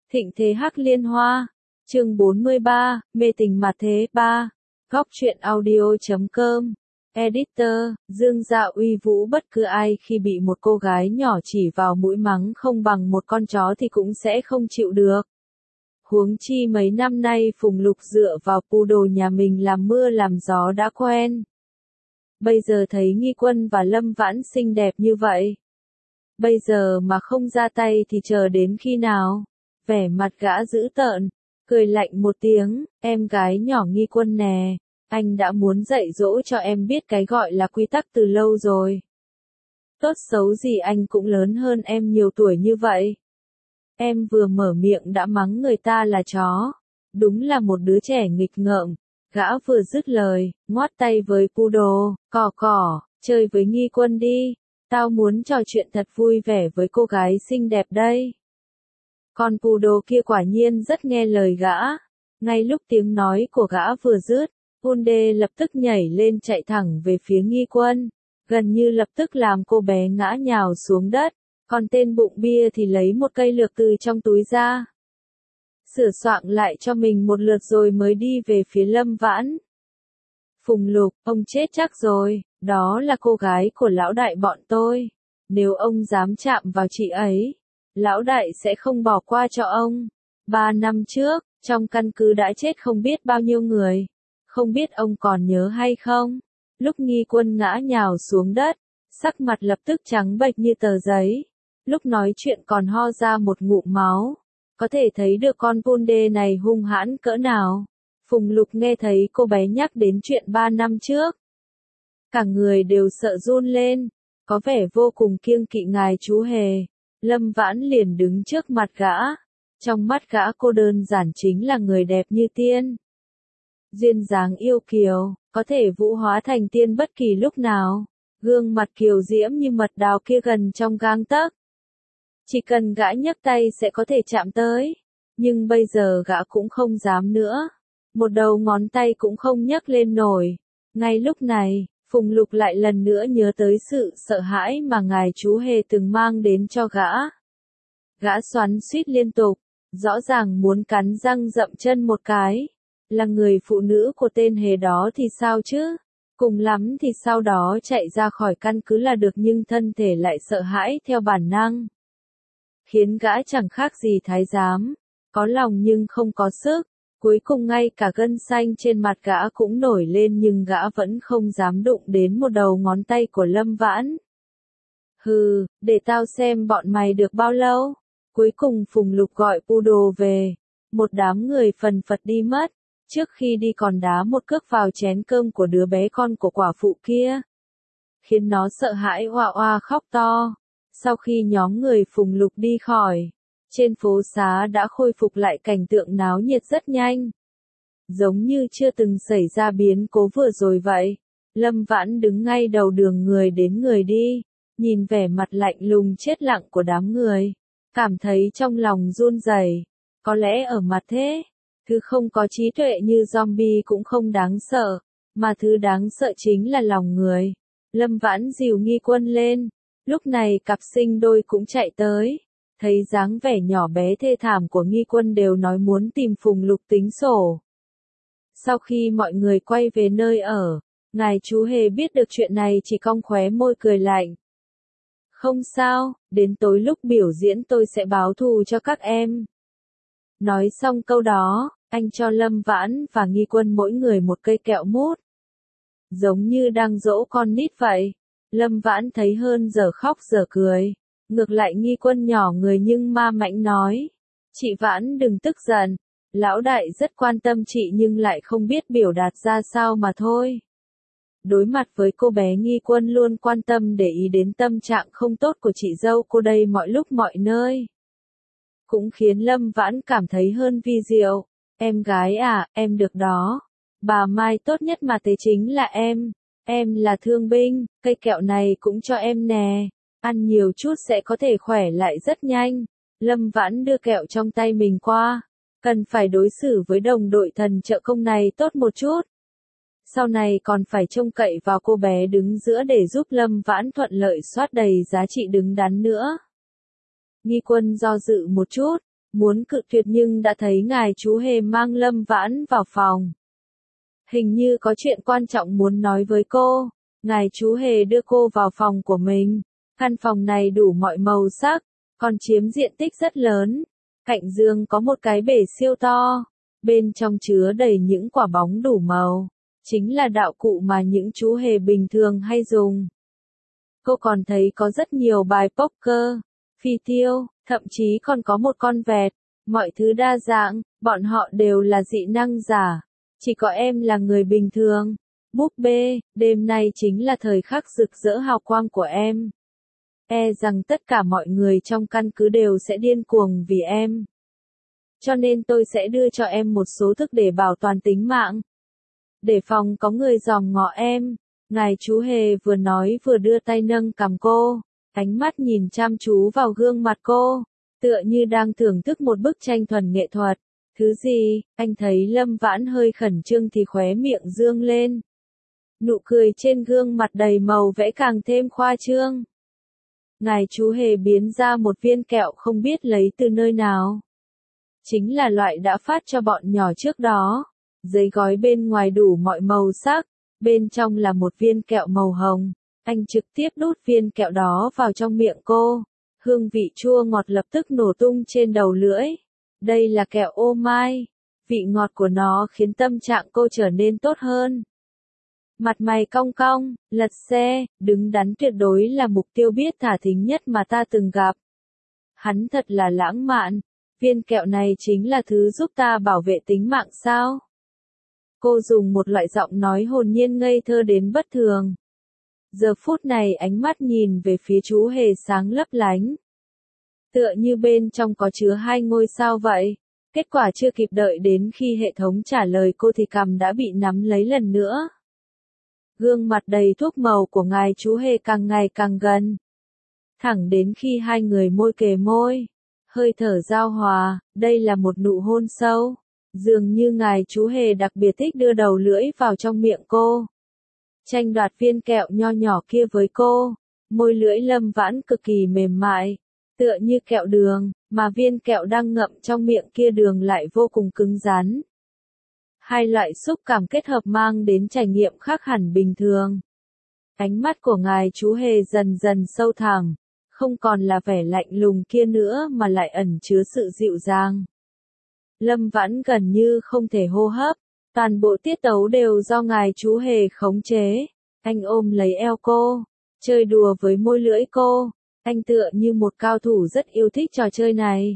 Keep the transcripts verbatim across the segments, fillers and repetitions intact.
Thịnh thế hắc liên hoa. Chương bốn mươi ba, mê tình mặt thế ba. Góc truyện audio chấm com. Editor, Dương Dạ uy vũ bất cứ ai khi bị một cô gái nhỏ chỉ vào mũi mắng không bằng một con chó thì cũng sẽ không chịu được. Huống chi mấy năm nay Phùng Lục dựa vào poodle nhà mình làm mưa làm gió đã quen. Bây giờ thấy Nghi Quân và Lâm Vãn xinh đẹp như vậy. Bây giờ mà không ra tay thì chờ đến khi nào? Vẻ mặt gã dữ tợn, cười lạnh một tiếng, em gái nhỏ Nghi Quân nè, anh đã muốn dạy dỗ cho em biết cái gọi là quy tắc từ lâu rồi. Tốt xấu gì anh cũng lớn hơn em nhiều tuổi như vậy. Em vừa mở miệng đã mắng người ta là chó. Đúng là một đứa trẻ nghịch ngợm. Gã vừa dứt lời, ngoắt tay với poodle, cỏ cỏ, chơi với Nghi Quân đi. Tao muốn trò chuyện thật vui vẻ với cô gái xinh đẹp đây. Con poodle kia quả nhiên rất nghe lời gã. Ngay lúc tiếng nói của gã vừa dứt, Punde lập tức nhảy lên chạy thẳng về phía Nghi Quân. Gần như lập tức làm cô bé ngã nhào xuống đất. Còn tên bụng bia thì lấy một cây lược từ trong túi ra. Sửa soạn lại cho mình một lượt rồi mới đi về phía Lâm Vãn. Phùng Lục, ông chết chắc rồi, đó là cô gái của lão đại bọn tôi. Nếu ông dám chạm vào chị ấy, lão đại sẽ không bỏ qua cho ông. Ba năm trước, trong căn cứ đã chết không biết bao nhiêu người. Không biết ông còn nhớ hay không? Lúc Nghi Quân ngã nhào xuống đất, sắc mặt lập tức trắng bệch như tờ giấy. Lúc nói chuyện còn ho ra một ngụm máu. Có thể thấy được con Punde này hung hãn cỡ nào. Phùng Lục nghe thấy cô bé nhắc đến chuyện ba năm trước. Cả người đều sợ run lên. Có vẻ vô cùng kiêng kỵ ngài chú hề. Lâm Vãn liền đứng trước mặt gã. Trong mắt gã cô đơn giản chính là người đẹp như tiên. Duyên dáng yêu kiều, có thể vũ hóa thành tiên bất kỳ lúc nào. Gương mặt kiều diễm như mật đào kia gần trong gang tấc. Chỉ cần gã nhấc tay sẽ có thể chạm tới. Nhưng bây giờ gã cũng không dám nữa. Một đầu ngón tay cũng không nhấc lên nổi. Ngay lúc này, Phùng Lục lại lần nữa nhớ tới sự sợ hãi mà ngài chú hề từng mang đến cho gã. Gã xoắn xuýt liên tục, rõ ràng muốn cắn răng dậm chân một cái. Là người phụ nữ của tên hề đó thì sao chứ? Cùng lắm thì sau đó chạy ra khỏi căn cứ là được nhưng thân thể lại sợ hãi theo bản năng. Khiến gã chẳng khác gì thái giám, có lòng nhưng không có sức, cuối cùng ngay cả gân xanh trên mặt gã cũng nổi lên nhưng gã vẫn không dám đụng đến một đầu ngón tay của Lâm Vãn. Hừ, để tao xem bọn mày được bao lâu. Cuối cùng Phùng Lục gọi poodle về, một đám người phần phật đi mất, trước khi đi còn đá một cước vào chén cơm của đứa bé con của quả phụ kia. Khiến nó sợ hãi oa oa khóc to. Sau khi nhóm người Phùng Lục đi khỏi, trên phố xá đã khôi phục lại cảnh tượng náo nhiệt rất nhanh. Giống như chưa từng xảy ra biến cố vừa rồi vậy. Lâm Vãn đứng ngay đầu đường người đến người đi, nhìn vẻ mặt lạnh lùng chết lặng của đám người. Cảm thấy trong lòng run rẩy. Có lẽ ở mặt thế, thứ không có trí tuệ như zombie cũng không đáng sợ, mà thứ đáng sợ chính là lòng người. Lâm Vãn dìu Nghi Quân lên. Lúc này cặp sinh đôi cũng chạy tới, thấy dáng vẻ nhỏ bé thê thảm của Nghi Quân đều nói muốn tìm Phùng Lục tính sổ. Sau khi mọi người quay về nơi ở, ngài chú hề biết được chuyện này chỉ cong khóe môi cười lạnh. Không sao, đến tối lúc biểu diễn tôi sẽ báo thù cho các em. Nói xong câu đó, anh cho Lâm Vãn và Nghi Quân mỗi người một cây kẹo mút. Giống như đang dỗ con nít vậy. Lâm Vãn thấy hơn giờ khóc giờ cười. Ngược lại Nghi Quân nhỏ người nhưng ma mãnh nói. Chị Vãn đừng tức giận. Lão đại rất quan tâm chị nhưng lại không biết biểu đạt ra sao mà thôi. Đối mặt với cô bé Nghi Quân luôn quan tâm để ý đến tâm trạng không tốt của chị dâu cô đây mọi lúc mọi nơi. Cũng khiến Lâm Vãn cảm thấy hơn vi diệu. Em gái à, em được đó. Bà Mai tốt nhất mà thế chính là em. Em là thương binh, cây kẹo này cũng cho em nè. Ăn nhiều chút sẽ có thể khỏe lại rất nhanh. Lâm Vãn đưa kẹo trong tay mình qua. Cần phải đối xử với đồng đội thần trợ công này tốt một chút. Sau này còn phải trông cậy vào cô bé đứng giữa để giúp Lâm Vãn thuận lợi soát đầy giá trị đứng đắn nữa. Nghi Quân do dự một chút, muốn cự tuyệt nhưng đã thấy ngài chú hề mang Lâm Vãn vào phòng. Hình như có chuyện quan trọng muốn nói với cô, ngài chú hề đưa cô vào phòng của mình. Căn phòng này đủ mọi màu sắc, còn chiếm diện tích rất lớn. Cạnh giường có một cái bể siêu to, bên trong chứa đầy những quả bóng đủ màu, chính là đạo cụ mà những chú hề bình thường hay dùng. Cô còn thấy có rất nhiều bài poker, phi tiêu, thậm chí còn có một con vẹt, mọi thứ đa dạng, bọn họ đều là dị năng giả. Chỉ có em là người bình thường. Búp bê, đêm nay chính là thời khắc rực rỡ hào quang của em. E rằng tất cả mọi người trong căn cứ đều sẽ điên cuồng vì em. Cho nên tôi sẽ đưa cho em một số thức để bảo toàn tính mạng. Để phòng có người dòm ngó em. Ngài chú hề vừa nói vừa đưa tay nâng cằm cô, ánh mắt nhìn chăm chú vào gương mặt cô, tựa như đang thưởng thức một bức tranh thuần nghệ thuật. Thứ gì? Anh thấy Lâm Vãn hơi khẩn trương thì khóe miệng dương lên. Nụ cười trên gương mặt đầy màu vẽ càng thêm khoa trương. Ngài chú hề biến ra một viên kẹo không biết lấy từ nơi nào. Chính là loại đã phát cho bọn nhỏ trước đó. Giấy gói bên ngoài đủ mọi màu sắc, bên trong là một viên kẹo màu hồng. Anh trực tiếp đút viên kẹo đó vào trong miệng cô. Hương vị chua ngọt lập tức nổ tung trên đầu lưỡi. Đây là kẹo ô mai. Vị ngọt của nó khiến tâm trạng cô trở nên tốt hơn. Mặt mày cong cong, lật xe, đứng đắn tuyệt đối là mục tiêu biết thả thính nhất mà ta từng gặp. Hắn thật là lãng mạn. Viên kẹo này chính là thứ giúp ta bảo vệ tính mạng sao? Cô dùng một loại giọng nói hồn nhiên ngây thơ đến bất thường. Giờ phút này ánh mắt nhìn về phía chú hề sáng lấp lánh. Tựa như bên trong có chứa hai ngôi sao vậy. Kết quả chưa kịp đợi đến khi hệ thống trả lời cô thì cằm đã bị nắm lấy lần nữa. Gương mặt đầy thuốc màu của ngài chú hề càng ngày càng gần. Thẳng đến khi hai người môi kề môi. Hơi thở giao hòa, đây là một nụ hôn sâu. Dường như ngài chú hề đặc biệt thích đưa đầu lưỡi vào trong miệng cô. Tranh đoạt viên kẹo nho nhỏ kia với cô. Môi lưỡi Lâm Vãn cực kỳ mềm mại. Tựa như kẹo đường, mà viên kẹo đang ngậm trong miệng kia đường lại vô cùng cứng rắn. Hai loại xúc cảm kết hợp mang đến trải nghiệm khác hẳn bình thường. Ánh mắt của ngài chú hề dần dần sâu thẳm, không còn là vẻ lạnh lùng kia nữa mà lại ẩn chứa sự dịu dàng. Lâm Vãn gần như không thể hô hấp, toàn bộ tiết tấu đều do ngài chú hề khống chế. Anh ôm lấy eo cô, chơi đùa với môi lưỡi cô. Anh tựa như một cao thủ rất yêu thích trò chơi này.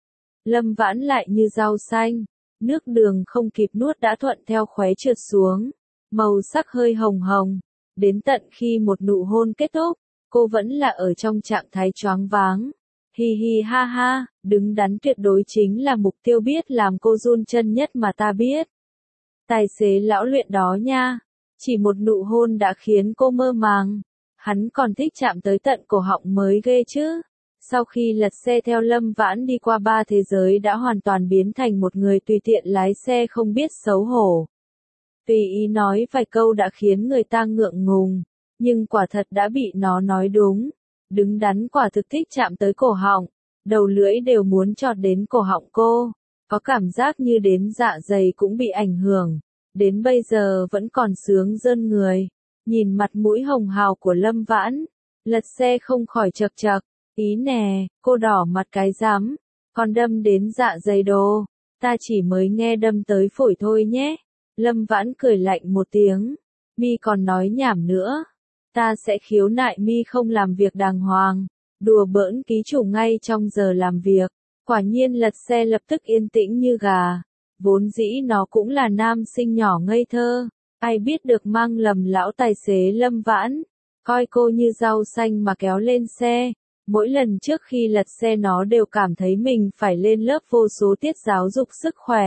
Lâm Vãn lại như rau xanh, nước đường không kịp nuốt đã thuận theo khóe trượt xuống, màu sắc hơi hồng hồng. Đến tận khi một nụ hôn kết thúc, cô vẫn là ở trong trạng thái choáng váng. Hi hi ha ha, đứng đắn tuyệt đối chính là mục tiêu biết làm cô run chân nhất mà ta biết. Tài xế lão luyện đó nha, chỉ một nụ hôn đã khiến cô mơ màng. Hắn còn thích chạm tới tận cổ họng mới ghê chứ. Sau khi lật xe theo Lâm Vãn đi qua ba thế giới đã hoàn toàn biến thành một người tùy tiện lái xe không biết xấu hổ. Tùy ý nói vài câu đã khiến người ta ngượng ngùng, nhưng quả thật đã bị nó nói đúng. Đứng đắn quả thực thích chạm tới cổ họng, đầu lưỡi đều muốn chọt đến cổ họng cô. Có cảm giác như đến dạ dày cũng bị ảnh hưởng. Đến bây giờ vẫn còn sướng rơn người. Nhìn mặt mũi hồng hào của Lâm Vãn, lật xe không khỏi chật chật. Ý nè, cô đỏ mặt cái rắm, còn đâm đến dạ dày đồ. Ta chỉ mới nghe đâm tới phổi thôi nhé. Lâm Vãn cười lạnh một tiếng. Mi còn nói nhảm nữa. Ta sẽ khiếu nại Mi không làm việc đàng hoàng. Đùa bỡn ký chủ ngay trong giờ làm việc. Quả nhiên lật xe lập tức yên tĩnh như gà. Vốn dĩ nó cũng là nam sinh nhỏ ngây thơ. Ai biết được mang lầm lão tài xế Lâm Vãn. Coi cô như rau xanh mà kéo lên xe. Mỗi lần trước khi lật xe nó đều cảm thấy mình phải lên lớp vô số tiết giáo dục sức khỏe.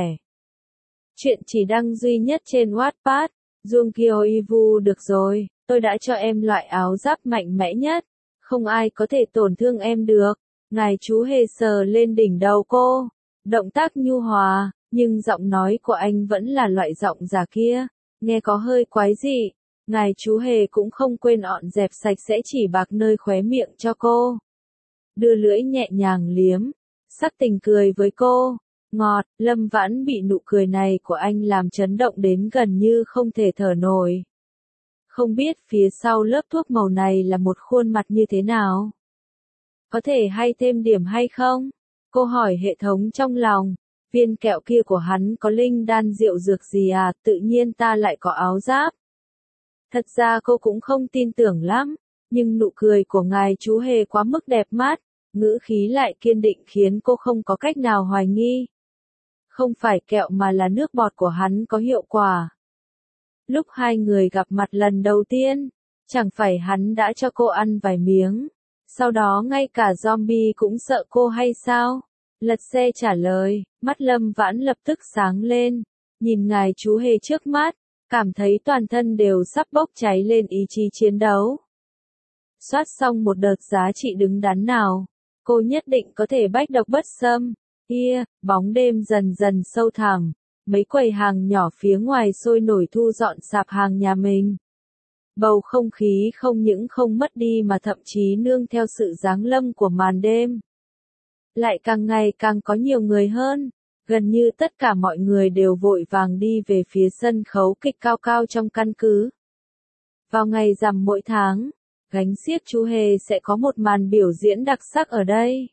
Chuyện chỉ đăng duy nhất trên Wattpad. Jungkyo Ivu được rồi, tôi đã cho em loại áo giáp mạnh mẽ nhất. Không ai có thể tổn thương em được. Ngài chú hề sờ lên đỉnh đầu cô. Động tác nhu hòa, nhưng giọng nói của anh vẫn là loại giọng già kia. Nghe có hơi quái dị. Ngài chú hề cũng không quên ọt dẹp sạch sẽ chỉ bạc nơi khóe miệng cho cô. Đưa lưỡi nhẹ nhàng liếm. sắc tình cười với cô. Ngọt, Lâm Vãn bị nụ cười này của anh làm chấn động đến gần như không thể thở nổi. Không biết phía sau lớp thuốc màu này là một khuôn mặt như thế nào? Có thể hay thêm điểm hay không? Cô hỏi hệ thống trong lòng. Viên kẹo kia của hắn có linh đan rượu dược gì à, tự nhiên ta lại có áo giáp. Thật ra cô cũng không tin tưởng lắm, nhưng nụ cười của ngài chú hề quá mức đẹp mắt, ngữ khí lại kiên định khiến cô không có cách nào hoài nghi. Không phải kẹo mà là nước bọt của hắn có hiệu quả. Lúc hai người gặp mặt lần đầu tiên, chẳng phải hắn đã cho cô ăn vài miếng, sau đó ngay cả zombie cũng sợ cô hay sao? Lật xe trả lời, mắt Lâm Vãn lập tức sáng lên, nhìn ngài chú hề trước mắt, cảm thấy toàn thân đều sắp bốc cháy lên ý chí chiến đấu. Soát xong một đợt giá trị đứng đắn nào, cô nhất định có thể bách độc bất xâm. Kia, bóng đêm dần dần sâu thẳm, mấy quầy hàng nhỏ phía ngoài sôi nổi thu dọn sạp hàng nhà mình. Bầu không khí không những không mất đi mà thậm chí nương theo sự giáng lâm của màn đêm. Lại càng ngày càng có nhiều người hơn, gần như tất cả mọi người đều vội vàng đi về phía sân khấu kịch cao cao trong căn cứ. Vào ngày rằm mỗi tháng, gánh xiếc chú hề sẽ có một màn biểu diễn đặc sắc ở đây.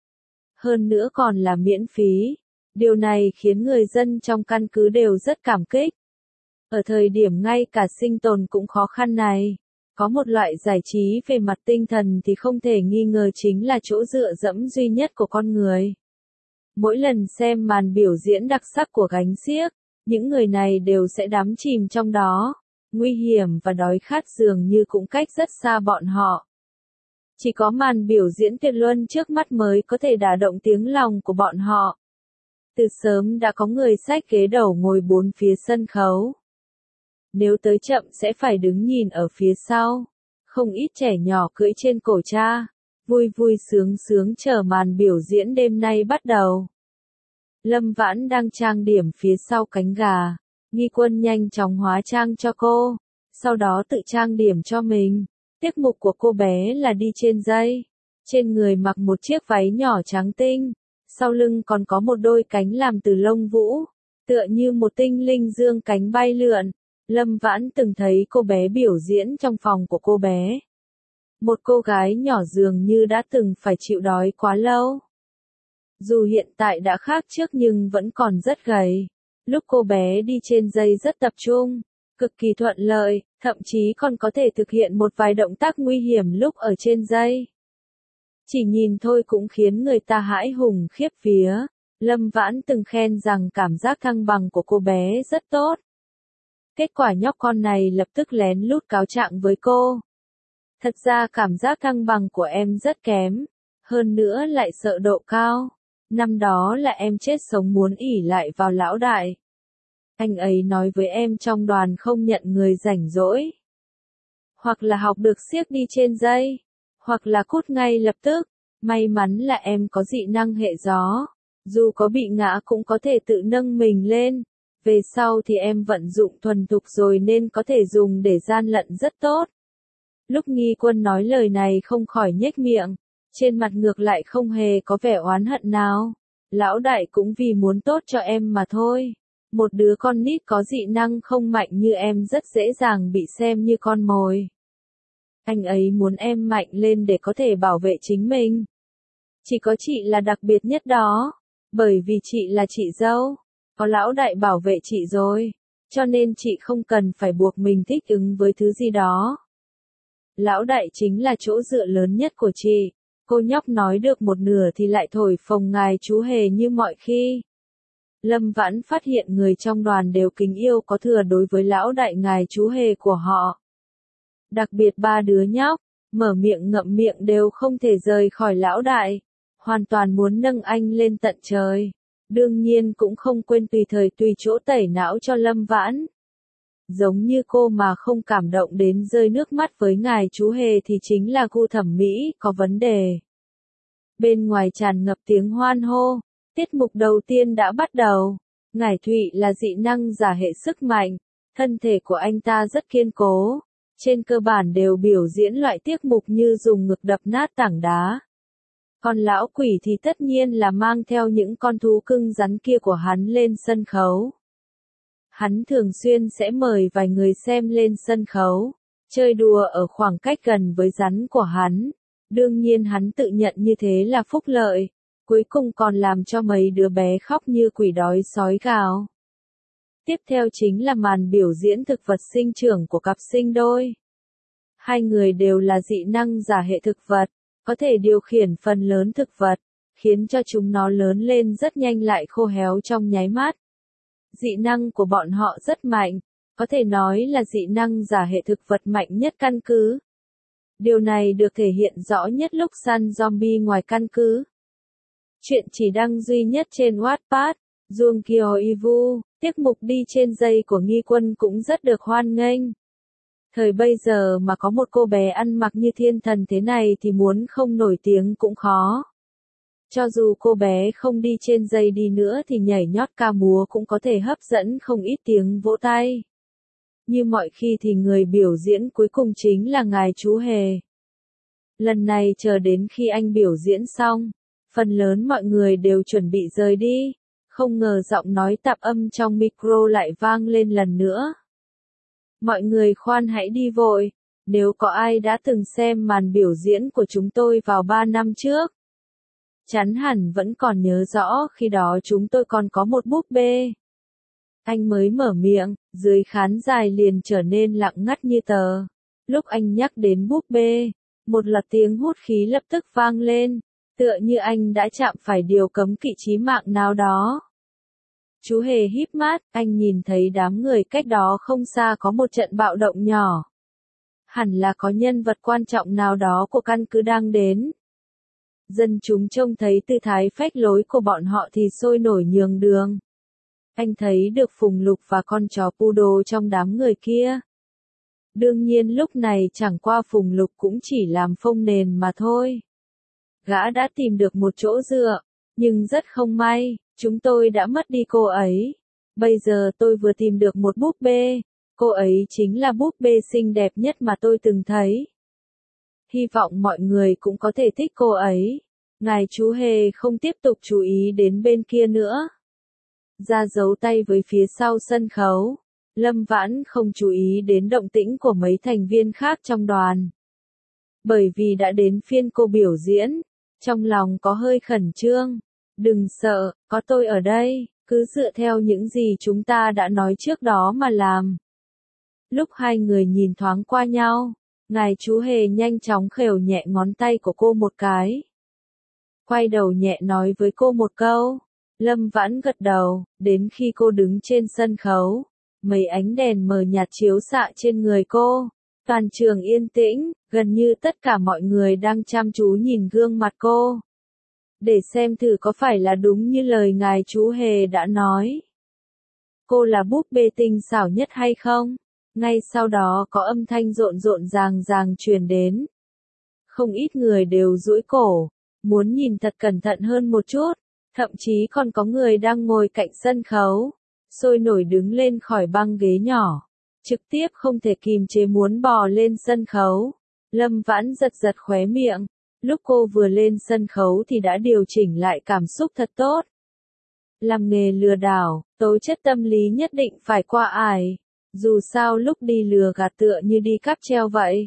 Hơn nữa còn là miễn phí. Điều này khiến người dân trong căn cứ đều rất cảm kích. Ở thời điểm ngay cả sinh tồn cũng khó khăn này, có một loại giải trí về mặt tinh thần thì không thể nghi ngờ chính là chỗ dựa dẫm duy nhất của con người. Mỗi lần xem màn biểu diễn đặc sắc của gánh xiếc, những người này đều sẽ đắm chìm trong đó, nguy hiểm và đói khát dường như cũng cách rất xa bọn họ. Chỉ có màn biểu diễn tuyệt luân trước mắt mới có thể đả động tiếng lòng của bọn họ. Từ sớm đã có người xách ghế đầu ngồi bốn phía sân khấu. Nếu tới chậm sẽ phải đứng nhìn ở phía sau. Không ít trẻ nhỏ cưỡi trên cổ cha, vui vui sướng sướng chờ màn biểu diễn đêm nay bắt đầu. Lâm Vãn đang trang điểm phía sau cánh gà, Nghi Quân nhanh chóng hóa trang cho cô, sau đó tự trang điểm cho mình. Tiết mục của cô bé là đi trên dây, trên người mặc một chiếc váy nhỏ trắng tinh, sau lưng còn có một đôi cánh làm từ lông vũ, tựa như một tinh linh dương cánh bay lượn. Lâm Vãn từng thấy cô bé biểu diễn trong phòng của cô bé. Một cô gái nhỏ dường như đã từng phải chịu đói quá lâu. Dù hiện tại đã khác trước nhưng vẫn còn rất gầy. Lúc cô bé đi trên dây rất tập trung, cực kỳ thuận lợi, thậm chí còn có thể thực hiện một vài động tác nguy hiểm lúc ở trên dây. Chỉ nhìn thôi cũng khiến người ta hãi hùng khiếp vía. Lâm Vãn từng khen rằng cảm giác thăng bằng của cô bé rất tốt. Kết quả nhóc con này lập tức lén lút cáo trạng với cô. Thật ra cảm giác thăng bằng của em rất kém, hơn nữa lại sợ độ cao. Năm đó là em chết sống muốn ỷ lại vào lão đại. Anh ấy nói với em trong đoàn không nhận người rảnh rỗi. Hoặc là học được xiếc đi trên dây, hoặc là cút ngay lập tức. May mắn là em có dị năng hệ gió, dù có bị ngã cũng có thể tự nâng mình lên. Về sau thì em vận dụng thuần thục rồi nên có thể dùng để gian lận rất tốt. Lúc Nghi Quân nói lời này không khỏi nhếch miệng, trên mặt ngược lại không hề có vẻ oán hận nào. Lão đại cũng vì muốn tốt cho em mà thôi. Một đứa con nít có dị năng không mạnh như em rất dễ dàng bị xem như con mồi. Anh ấy muốn em mạnh lên để có thể bảo vệ chính mình. Chỉ có chị là đặc biệt nhất đó, bởi vì chị là chị dâu. Có lão đại bảo vệ chị rồi, cho nên chị không cần phải buộc mình thích ứng với thứ gì đó. Lão đại chính là chỗ dựa lớn nhất của chị. Cô nhóc nói được một nửa thì lại thổi phồng ngài chú hề như mọi khi. Lâm Vãn phát hiện người trong đoàn đều kính yêu có thừa đối với lão đại ngài chú hề của họ. Đặc biệt ba đứa nhóc, mở miệng ngậm miệng đều không thể rời khỏi lão đại, hoàn toàn muốn nâng anh lên tận trời. Đương nhiên cũng không quên tùy thời tùy chỗ tẩy não cho Lâm Vãn. Giống như cô mà không cảm động đến rơi nước mắt với ngài chú hề thì chính là gu thẩm mỹ có vấn đề. Bên ngoài tràn ngập tiếng hoan hô, tiết mục đầu tiên đã bắt đầu. Ngải Thụy là dị năng giả hệ sức mạnh, thân thể của anh ta rất kiên cố, trên cơ bản đều biểu diễn loại tiết mục như dùng ngực đập nát tảng đá. Còn lão quỷ thì tất nhiên là mang theo những con thú cưng rắn kia của hắn lên sân khấu. Hắn thường xuyên sẽ mời vài người xem lên sân khấu, chơi đùa ở khoảng cách gần với rắn của hắn. Đương nhiên hắn tự nhận như thế là phúc lợi, cuối cùng còn làm cho mấy đứa bé khóc như quỷ đói sói gào. Tiếp theo chính là màn biểu diễn thực vật sinh trưởng của cặp sinh đôi. Hai người đều là dị năng giả hệ thực vật, có thể điều khiển phần lớn thực vật, khiến cho chúng nó lớn lên rất nhanh lại khô héo trong nháy mắt. Dị năng của bọn họ rất mạnh, có thể nói là dị năng giả hệ thực vật mạnh nhất căn cứ. Điều này được thể hiện rõ nhất lúc săn zombie ngoài căn cứ. Chuyện chỉ đăng duy nhất trên Wattpad, Junkyo Ivu, tiết mục đi trên dây của Nghi Quân cũng rất được hoan nghênh. Thời bây giờ mà có một cô bé ăn mặc như thiên thần thế này thì muốn không nổi tiếng cũng khó. Cho dù cô bé không đi trên dây đi nữa thì nhảy nhót ca múa cũng có thể hấp dẫn không ít tiếng vỗ tay. Như mọi khi thì người biểu diễn cuối cùng chính là ngài chú hề. Lần này chờ đến khi anh biểu diễn xong, phần lớn mọi người đều chuẩn bị rời đi, không ngờ giọng nói tạp âm trong micro lại vang lên lần nữa. Mọi người khoan hãy đi vội, nếu có ai đã từng xem màn biểu diễn của chúng tôi vào ba năm trước. Chắn hẳn vẫn còn nhớ rõ khi đó chúng tôi còn có một búp bê. Anh mới mở miệng, dưới khán dài liền trở nên lặng ngắt như tờ. Lúc anh nhắc đến búp bê, một loạt tiếng hút khí lập tức vang lên, tựa như anh đã chạm phải điều cấm kỵ chí mạng nào đó. Chú hề híp mắt, anh nhìn thấy đám người cách đó không xa có một trận bạo động nhỏ. Hẳn là có nhân vật quan trọng nào đó của căn cứ đang đến. Dân chúng trông thấy tư thái phách lối của bọn họ thì sôi nổi nhường đường. Anh thấy được Phùng Lục và con chó poodle trong đám người kia. Đương nhiên lúc này chẳng qua Phùng Lục cũng chỉ làm phông nền mà thôi. Gã đã tìm được một chỗ dựa, nhưng rất không may, chúng tôi đã mất đi cô ấy. Bây giờ tôi vừa tìm được một búp bê, cô ấy chính là búp bê xinh đẹp nhất mà tôi từng thấy. Hy vọng mọi người cũng có thể thích cô ấy. Ngài chú hề không tiếp tục chú ý đến bên kia nữa. Ra giấu tay với phía sau sân khấu. Lâm Vãn không chú ý đến động tĩnh của mấy thành viên khác trong đoàn. Bởi vì đã đến phiên cô biểu diễn, trong lòng có hơi khẩn trương. Đừng sợ, có tôi ở đây, cứ dựa theo những gì chúng ta đã nói trước đó mà làm. Lúc hai người nhìn thoáng qua nhau, ngài chú hề nhanh chóng khều nhẹ ngón tay của cô một cái. Quay đầu nhẹ nói với cô một câu. Lâm Vãn gật đầu, đến khi cô đứng trên sân khấu. Mấy ánh đèn mờ nhạt chiếu xạ trên người cô. Toàn trường yên tĩnh, gần như tất cả mọi người đang chăm chú nhìn gương mặt cô. Để xem thử có phải là đúng như lời ngài chú hề đã nói. Cô là búp bê tinh xảo nhất hay không? Ngay sau đó có âm thanh rộn rộn ràng ràng truyền đến. Không ít người đều duỗi cổ, muốn nhìn thật cẩn thận hơn một chút, thậm chí còn có người đang ngồi cạnh sân khấu, sôi nổi đứng lên khỏi băng ghế nhỏ, trực tiếp không thể kìm chế muốn bò lên sân khấu. Lâm Vãn giật giật khóe miệng, lúc cô vừa lên sân khấu thì đã điều chỉnh lại cảm xúc thật tốt. Làm nghề lừa đảo, tố chất tâm lý nhất định phải qua ải. Dù sao lúc đi lừa gạt tựa như đi cáp treo vậy.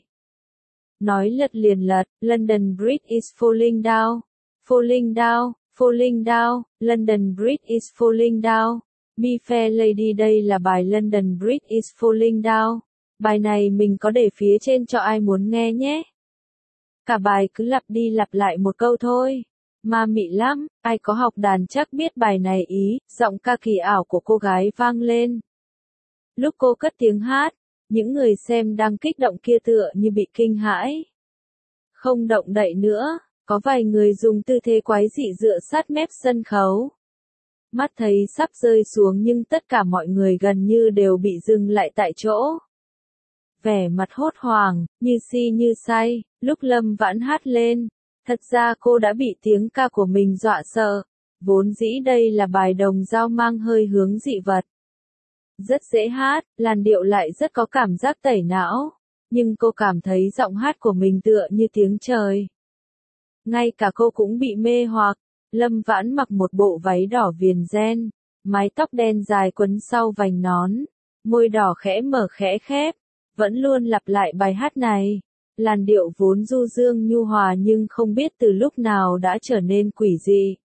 Nói lật liền lật, London Bridge is falling down, falling down, falling down, London Bridge is falling down. My Fair Lady, đây là bài London Bridge is falling down. Bài này mình có để phía trên cho ai muốn nghe nhé. Cả bài cứ lặp đi lặp lại một câu thôi. Ma mị lắm, ai có học đàn chắc biết bài này ý, giọng ca kỳ ảo của cô gái vang lên. Lúc cô cất tiếng hát, những người xem đang kích động kia tựa như bị kinh hãi. Không động đậy nữa, có vài người dùng tư thế quái dị dựa sát mép sân khấu. Mắt thấy sắp rơi xuống nhưng tất cả mọi người gần như đều bị dừng lại tại chỗ. Vẻ mặt hốt hoảng, như si như say, lúc Lâm Vãn hát lên. Thật ra cô đã bị tiếng ca của mình dọa sợ. Vốn dĩ đây là bài đồng dao mang hơi hướng dị vật. Rất dễ hát, làn điệu lại rất có cảm giác tẩy não. Nhưng cô cảm thấy giọng hát của mình tựa như tiếng trời. Ngay cả cô cũng bị mê hoặc. Lâm Vãn mặc một bộ váy đỏ viền ren, mái tóc đen dài quấn sau vành nón, môi đỏ khẽ mở khẽ khép, vẫn luôn lặp lại bài hát này. Làn điệu vốn du dương nhu hòa nhưng không biết từ lúc nào đã trở nên quỷ dị.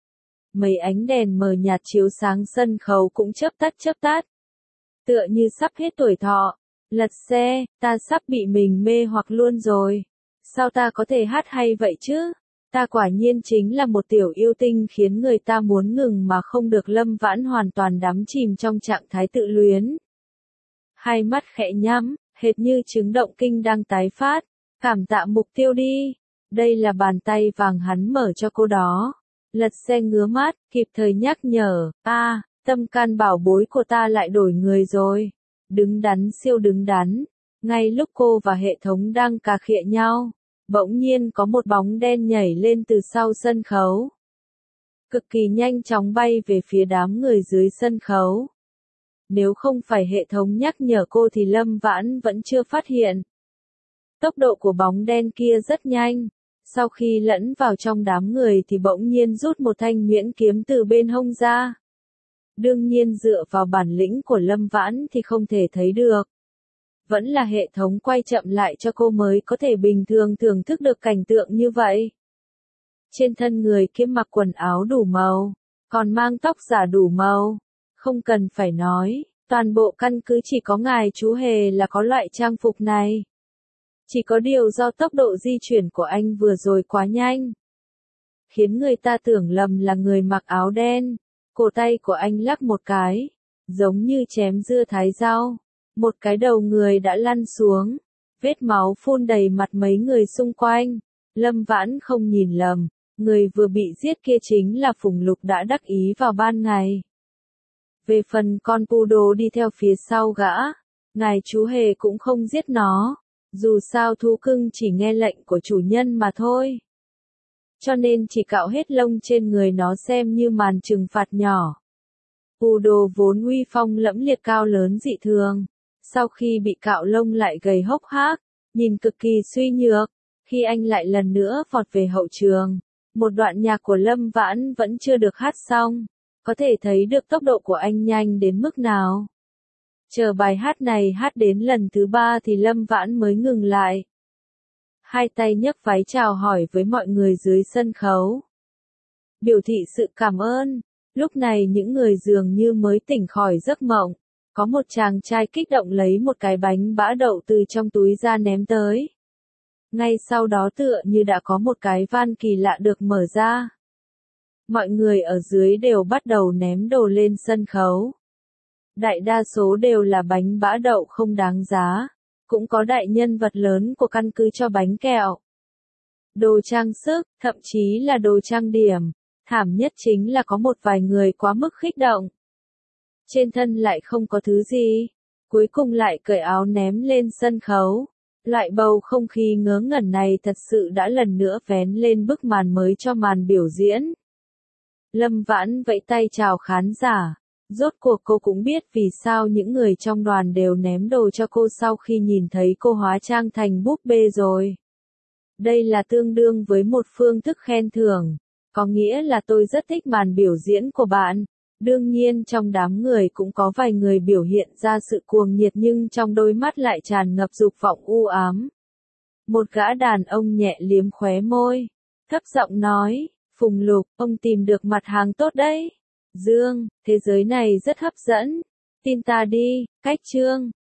Mấy ánh đèn mờ nhạt chiếu sáng sân khấu cũng chớp tắt chớp tắt. Tựa như sắp hết tuổi thọ. Lật xe, ta sắp bị mình mê hoặc luôn rồi. Sao ta có thể hát hay vậy chứ? Ta quả nhiên chính là một tiểu yêu tinh khiến người ta muốn ngừng mà không được. Lâm Vãn hoàn toàn đắm chìm trong trạng thái tự luyến. Hai mắt khẽ nhắm, hệt như chứng động kinh đang tái phát. Cảm tạ mục tiêu đi. Đây là bàn tay vàng hắn mở cho cô đó. Lật xe ngứa mắt, kịp thời nhắc nhở. A, à, tâm can bảo bối của ta lại đổi người rồi. Đứng đắn siêu đứng đắn. Ngay lúc cô và hệ thống đang cà khịa nhau, bỗng nhiên có một bóng đen nhảy lên từ sau sân khấu. Cực kỳ nhanh chóng bay về phía đám người dưới sân khấu. Nếu không phải hệ thống nhắc nhở cô thì Lâm Vãn vẫn chưa phát hiện. Tốc độ của bóng đen kia rất nhanh. Sau khi lẫn vào trong đám người thì bỗng nhiên rút một thanh nhuyễn kiếm từ bên hông ra. Đương nhiên dựa vào bản lĩnh của Lâm Vãn thì không thể thấy được. Vẫn là hệ thống quay chậm lại cho cô mới có thể bình thường thưởng thức được cảnh tượng như vậy. Trên thân người kia mặc quần áo đủ màu, còn mang tóc giả đủ màu. Không cần phải nói, toàn bộ căn cứ chỉ có ngài chú Hề là có loại trang phục này. Chỉ có điều do tốc độ di chuyển của anh vừa rồi quá nhanh, khiến người ta tưởng lầm là người mặc áo đen. Cổ tay của anh lắc một cái, giống như chém dưa thái rau. Một cái đầu người đã lăn xuống, vết máu phun đầy mặt mấy người xung quanh. Lâm Vãn không nhìn lầm, người vừa bị giết kia chính là Phùng Lục đã đắc ý vào ban ngày. Về phần con poodle đi theo phía sau gã, ngài chú Hề cũng không giết nó. Dù sao thú cưng chỉ nghe lệnh của chủ nhân mà thôi. Cho nên chỉ cạo hết lông trên người nó xem như màn trừng phạt nhỏ. Poodle vốn uy phong lẫm liệt cao lớn dị thường. Sau khi bị cạo lông lại gầy hốc hác, nhìn cực kỳ suy nhược. Khi anh lại lần nữa vọt về hậu trường, một đoạn nhạc của Lâm Vãn vẫn chưa được hát xong. Có thể thấy được tốc độ của anh nhanh đến mức nào. Chờ bài hát này hát đến lần thứ ba thì Lâm Vãn mới ngừng lại. Hai tay nhấc váy chào hỏi với mọi người dưới sân khấu. Biểu thị sự cảm ơn. Lúc này những người dường như mới tỉnh khỏi giấc mộng. Có một chàng trai kích động lấy một cái bánh bã đậu từ trong túi ra ném tới. Ngay sau đó tựa như đã có một cái van kỳ lạ được mở ra. Mọi người ở dưới đều bắt đầu ném đồ lên sân khấu. Đại đa số đều là bánh bã đậu không đáng giá. Cũng có đại nhân vật lớn của căn cứ cho bánh kẹo, đồ trang sức, thậm chí là đồ trang điểm. Thảm nhất chính là có một vài người quá mức kích động. Trên thân lại không có thứ gì. Cuối cùng lại cởi áo ném lên sân khấu. Loại bầu không khí ngớ ngẩn này thật sự đã lần nữa vén lên bức màn mới cho màn biểu diễn. Lâm Vãn vẫy tay chào khán giả. Rốt cuộc cô cũng biết vì sao những người trong đoàn đều ném đồ cho cô sau khi nhìn thấy cô hóa trang thành búp bê rồi. Đây là tương đương với một phương thức khen thưởng. Có nghĩa là tôi rất thích màn biểu diễn của bạn. Đương nhiên trong đám người cũng có vài người biểu hiện ra sự cuồng nhiệt nhưng trong đôi mắt lại tràn ngập dục vọng u ám. Một gã đàn ông nhẹ liếm khóe môi, thấp giọng nói, Phùng Lục, ông tìm được mặt hàng tốt đấy. Dương, thế giới này rất hấp dẫn. Tin ta đi, cách chương.